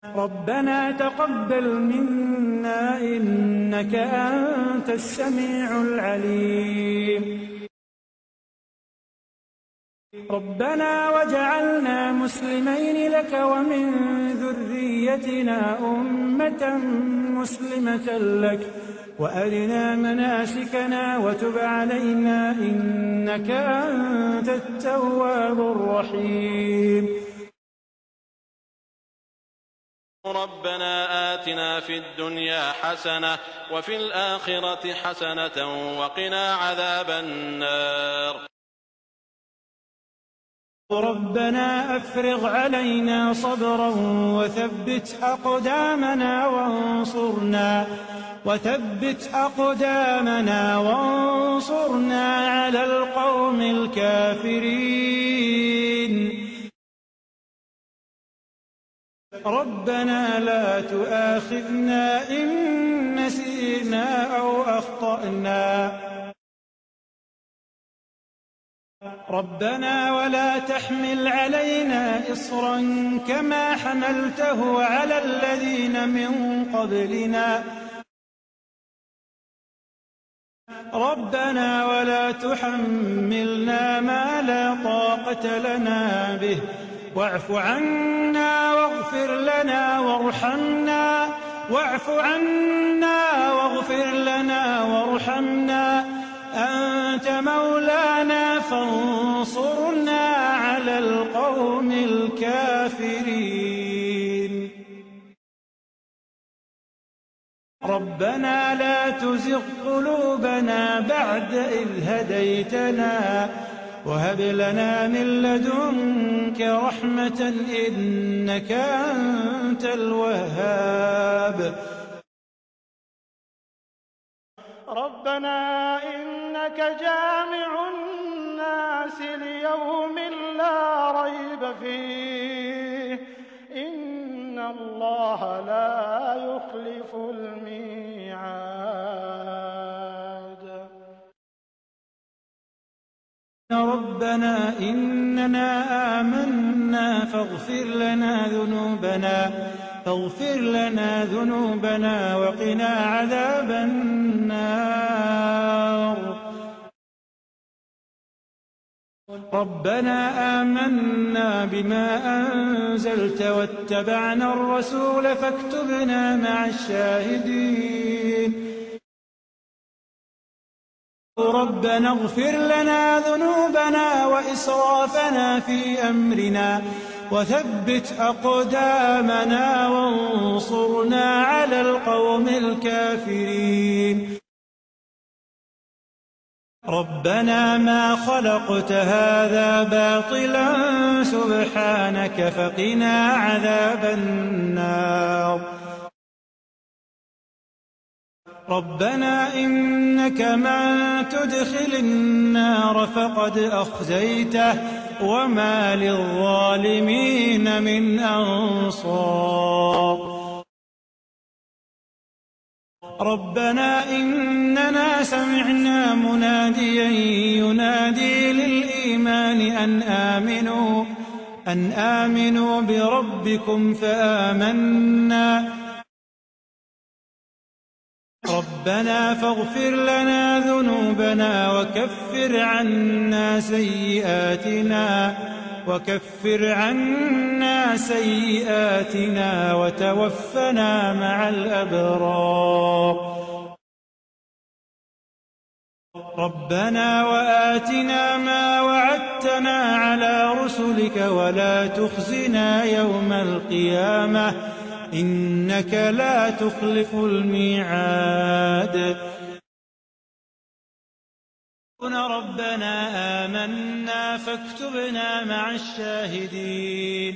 ربنا تقبل منا إنك أنت السميع العليم ربنا واجعلنا مسلمين لك ومن ذريتنا أمة مسلمة لك وأرنا مناسكنا وتب علينا إنك أنت التواب الرحيم ربنا آتنا في الدنيا حسنة وفي الآخرة حسنة وقنا عذاب النار ربنا أفرغ علينا صبرا وثبت أقدامنا وانصرنا على القوم الكافرين ربنا لا تؤاخذنا إن نسينا أو أخطأنا ربنا ولا تحمل علينا إصرا كما حملته على الذين من قبلنا ربنا ولا تحملنا ما لا طاقة لنا به واعف عنا واغفر لنا وارحمنا أنت مولانا فانصرنا على القوم الكافرين ربنا لا تزغ قلوبنا بعد إذ هديتنا وهب لنا من لدنك رحمة إنك أنت الوهاب ربنا إنك جامع الناس ليوم لا ريب فيه إن الله لا يخلف الميعاد ربنا إننا آمنا فاغفر لنا ذنوبنا وقنا عذاب النار ربنا آمنا بما أنزلت واتبعنا الرسول فاكتبنا مع الشاهدين ربنا اغفر لنا ذنوبنا وإسرافنا في أمرنا وثبت أقدامنا وانصرنا على القوم الكافرين ربنا ما خلقت هذا باطلا سبحانك فقنا عذاب النار ربنا إنك من تدخل النار فقد أخزيته وما للظالمين من أنصار ربنا إننا سمعنا مناديا ينادي للإيمان أن آمنوا بربكم فآمنا ربنا فاغفر لنا ذنوبنا وكفر عنا سيئاتنا وتوفنا مع الأبرار ربنا وآتنا ما وعدتنا على رسلك ولا تخزنا يوم القيامة إنك لا تخلف الميعاد ربنا آمنا فاكتبنا مع الشاهدين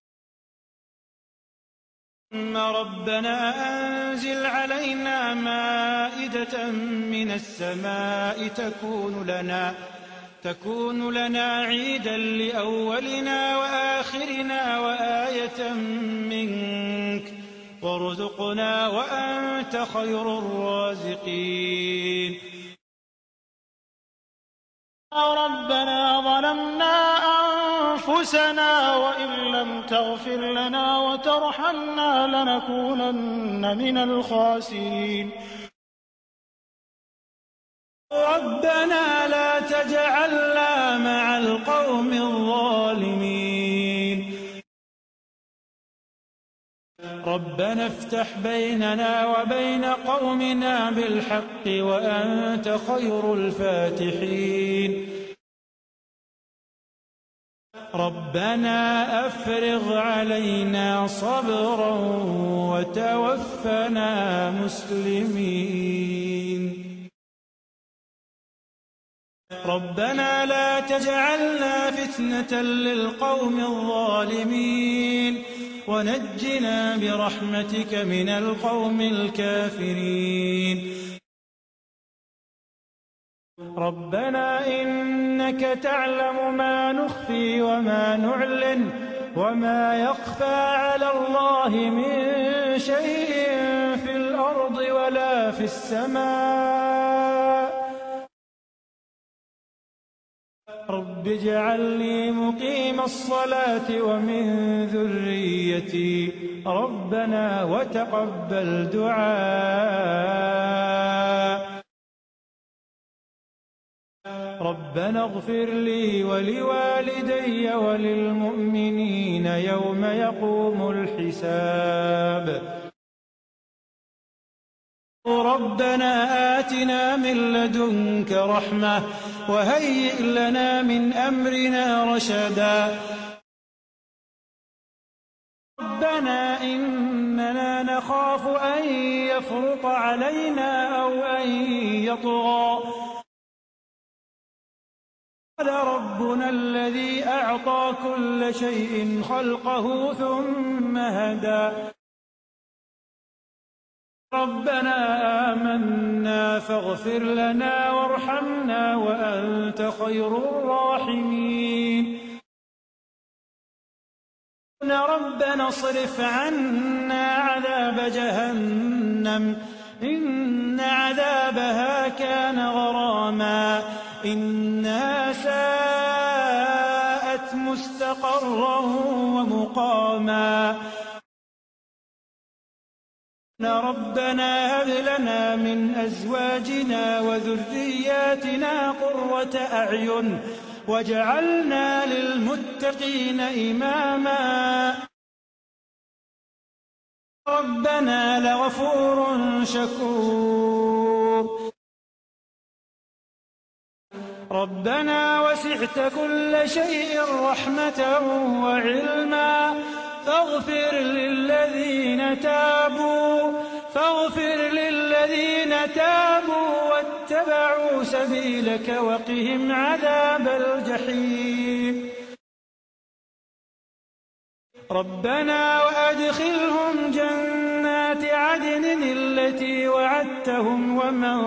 ربنا أنزل علينا مائدة من السماء تكون لنا عيدا لأولنا وآخرنا وآية منك وارزقنا وأنت خير الرازقين ربنا ظلمنا أنفسنا وإن لم تغفر لنا وترحمنا لنكونن من الخاسرين. ربنا لا تجعلنا مع القوم الظالمين. ربنا افتح بيننا وبين قومنا بالحق وأنت خير الفاتحين. ربنا أفرغ علينا صبرا وتوفنا مسلمين. ربنا لا تجعلنا فتنة للقوم الظالمين ونجنا برحمتك من القوم الكافرين. ربنا إنك تعلم ما نخفي وما نعلن وما يخفى على الله من شيء في الأرض ولا في السماء. رب اجعلني مقيم الصلاة ومن ذريتي ربنا وتقبل دعاء. ربنا اغفر لي ولوالدي وللمؤمنين يوم يقوم الحساب. ربنا آتنا من لدنك رحمة وهيئ لنا من أمرنا رشدا. ربنا إننا نخاف أن يفرط علينا أو أن يطغى. قال ربنا الذي أعطى كل شيء خلقه ثم هدى. ربنا آمنا فاغفر لنا وارحمنا وأنت خير الراحمين. ربنا اصرف عنا عذاب جهنم إن عذابها كان غراما إنها ساءت مستقرا ومقاما. ربنا هب لنا من أزواجنا وذرياتنا قرة أعين واجعلنا للمتقين إماما. ربنا لغفور شكور. ربنا وسعت كل شيء رحمة وعلما فاغفر للذين تابوا واتبعوا سبيلك وقهم عذاب الجحيم. ربنا وأدخلهم جنات عدن التي وعدتهم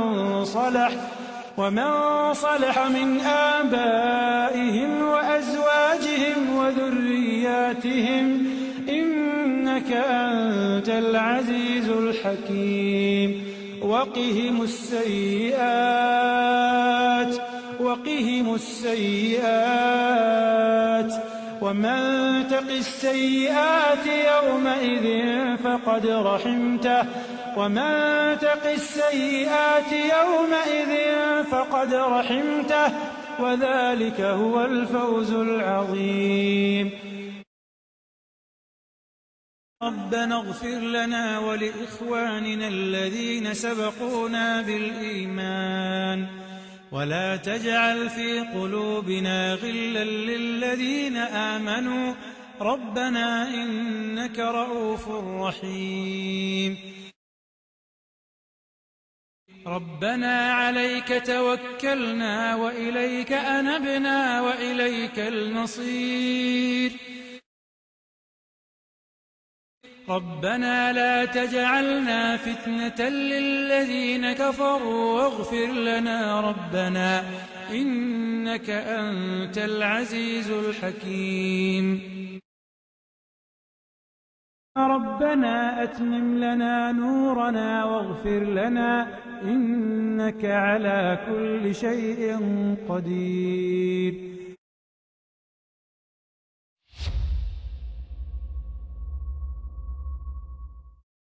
ومن صلح من آبائهم وأزواجهم وذرياتهم إنك أنت العزيز الحكيم. وقهم السيئات ومن تق السيئات يومئذ فقد رحمته وذلك هو الفوز العظيم. ربنا اغفر لنا ولإخواننا الذين سبقونا بالإيمان ولا تجعل في قلوبنا غلا للذين آمنوا ربنا إنك رؤوف رحيم. ربنا عليك توكلنا وإليك أنبنا وإليك المصير. ربنا لا تجعلنا فتنة للذين كفروا واغفر لنا ربنا إنك أنت العزيز الحكيم. ربنا أتمم لنا نورنا واغفر لنا إنك على كل شيء قدير.